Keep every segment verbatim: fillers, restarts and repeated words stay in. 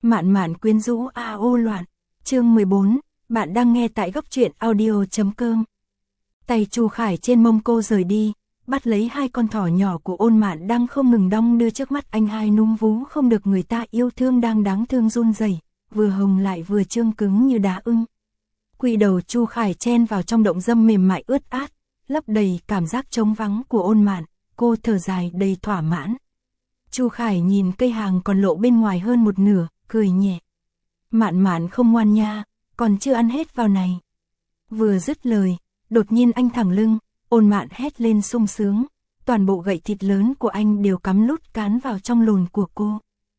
Mạn mạn quyến rũ a ô loạn. Chương mười bốn, bạn đang nghe tại góc truyện audio chấm com. Tay Chu Khải trên mông cô rời đi, bắt lấy hai con thỏ nhỏ của Ôn Mạn đang không ngừng đong đưa trước mắt anh, hai núm vú không được người ta yêu thương đang đáng thương run rẩy, vừa hồng lại vừa trương cứng như đá ưng. Quỳ đầu Chu Khải chen vào trong động dâm mềm mại ướt át, lấp đầy cảm giác trống vắng của Ôn Mạn, cô thở dài đầy thỏa mãn. Chu Khải nhìn cây hàng còn lộ bên ngoài hơn một nửa, cười nhẹ. Mạn mạn không ngoan nha, còn chưa ăn hết vào này. Vừa dứt lời, đột nhiên anh thẳng lưng, Ôn Mạn hét lên sung sướng, toàn bộ gậy thịt lớn của anh đều cắm lút cán vào trong lồn của cô.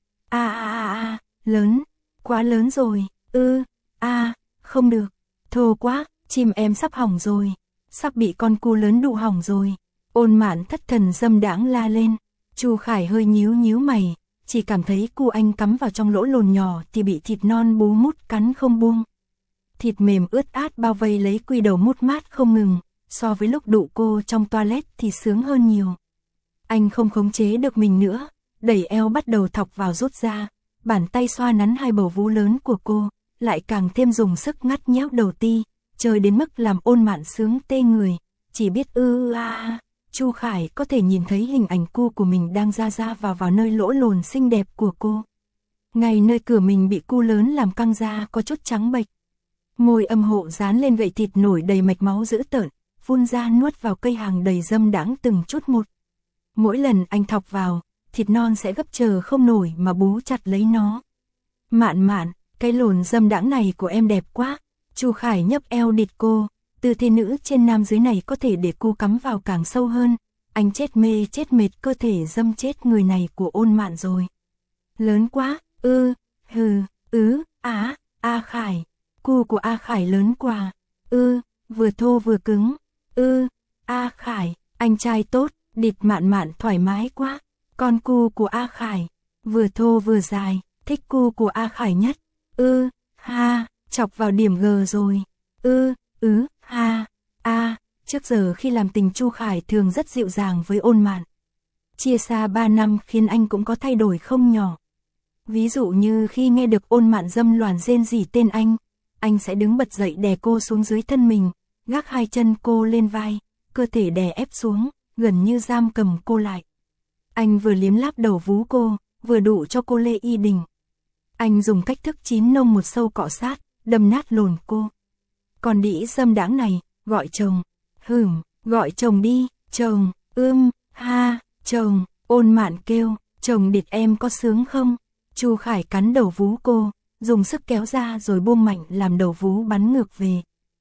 A a a a, lớn, quá lớn rồi, ư, a, không được, thô quá, chim em sắp hỏng rồi, sắp bị con cu lớn đụ hỏng rồi. Ôn Mạn thất thần dâm đãng la lên. Chu Khải hơi nhíu nhíu mày, chỉ cảm thấy cu anh cắm vào trong lỗ lồn nhỏ thì bị thịt non bú mút cắn không buông. Thịt mềm ướt át bao vây lấy quy đầu mút mát không ngừng, so với lúc đụ cô trong toilet thì sướng hơn nhiều. Anh không khống chế được mình nữa, đẩy eo bắt đầu thọc vào rút ra, bàn tay xoa nắn hai bầu vú lớn của cô, lại càng thêm dùng sức ngắt nhéo đầu ti, chơi đến mức làm Ôn Mạn sướng tê người, chỉ biết ư a a. Chu Khải có thể nhìn thấy hình ảnh cu của mình đang ra ra vào vào nơi lỗ lồn xinh đẹp của cô. Ngay nơi cửa mình bị cu lớn làm căng ra có chút trắng bệch. Môi âm hộ dán lên gậy thịt nổi đầy mạch máu dữ tợn, phun ra nuốt vào cây hàng đầy dâm đãng từng chút một. Mỗi lần anh thọc vào, thịt non sẽ gấp chờ không nổi mà bú chặt lấy nó. Mạn mạn, cái lồn dâm đãng này của em đẹp quá. Chu Khải nhấp eo địt cô. Tư thế nữ trên nam dưới này có thể để cô cắm vào càng sâu hơn. Anh chết mê chết mệt cơ thể dâm chết người này của Ôn Mạn rồi. Lớn quá, ư, hừ, ứ, á, A Khải. Cu của A Khải lớn quá, ư, vừa thô vừa cứng, ư, A Khải, anh trai tốt, địt Mạn mạn thoải mái quá. Con cu của A Khải, vừa thô vừa dài, thích cu của A Khải nhất, ư, ha, chọc vào điểm G rồi, ư, ứ. Ha, a, trước giờ khi làm tình Chu Khải thường rất dịu dàng với Ôn Mạn. Chia xa ba năm khiến anh cũng có thay đổi không nhỏ. Ví dụ như khi nghe được Ôn Mạn dâm loàn rên rỉ tên anh, anh sẽ đứng bật dậy đè cô xuống dưới thân mình, gác hai chân cô lên vai, cơ thể đè ép xuống, gần như giam cầm cô lại. Anh vừa liếm láp đầu vú cô, vừa đụ cho cô lê y đình. Anh dùng cách thức chín nông một sâu cọ sát, đâm nát lồn cô. Còn đĩ dâm đãng này, gọi chồng, hửm, gọi chồng đi, chồng, ưm, ha, chồng. Ôn Mạn kêu, chồng địt em có sướng không? Chu Khải cắn đầu vú cô, dùng sức kéo ra rồi buông mạnh làm đầu vú bắn ngược về.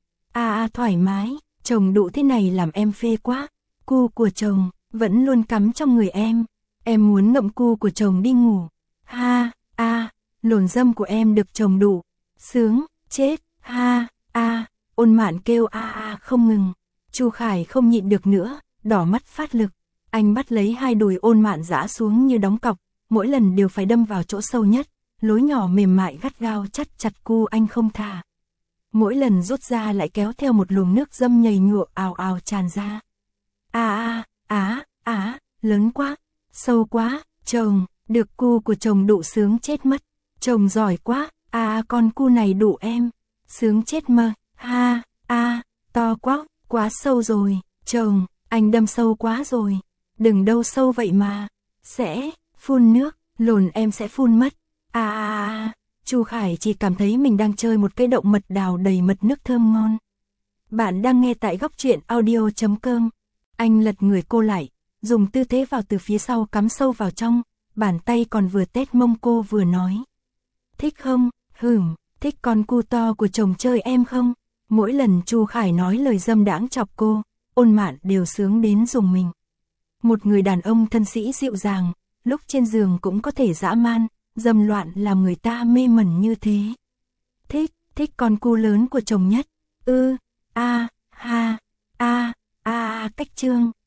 A a thoải mái, chồng đụ thế này làm em phê quá. Cu của chồng vẫn luôn cắm trong người em, em muốn ngậm cu của chồng đi ngủ. Ha, a, lồn dâm của em được chồng đụ, sướng, chết, ha. A, Ôn Mạn kêu a a không ngừng. Chu Khải không nhịn được nữa, đỏ mắt phát lực. Anh bắt lấy hai đùi Ôn Mạn giã xuống như đóng cọc, mỗi lần đều phải đâm vào chỗ sâu nhất, lối nhỏ mềm mại gắt gao chắt chặt cu anh không thả. Mỗi lần rút ra lại kéo theo một luồng nước dâm nhầy nhụa ào ào tràn ra. A a, á, á, lớn quá, sâu quá, chồng, được cu của chồng đụ sướng chết mất. Chồng giỏi quá, a a con cu này đụ em. Sướng chết mơ, ha, a, to quá, quá sâu rồi, chồng, anh đâm sâu quá rồi, đừng đâu sâu vậy mà, sẽ, phun nước, lồn em sẽ phun mất, a a a, Chu Khải chỉ cảm thấy mình đang chơi một cái động mật đào đầy mật nước thơm ngon. Bạn đang nghe tại góc truyện audio chấm com, anh lật người cô lại, dùng tư thế vào từ phía sau cắm sâu vào trong, bàn tay còn vừa tét mông cô vừa nói. Thích không, hửm. Thích con cu to của chồng chơi em không? Mỗi lần Chu Khải nói lời dâm đãng chọc cô, Ôn Mạn đều sướng đến rùng mình. Một người đàn ông thân sĩ dịu dàng, lúc trên giường cũng có thể dã man, dâm loạn làm người ta mê mẩn như thế. Thích, thích con cu lớn của chồng nhất. Ư, a, ha, a, a, cách chương.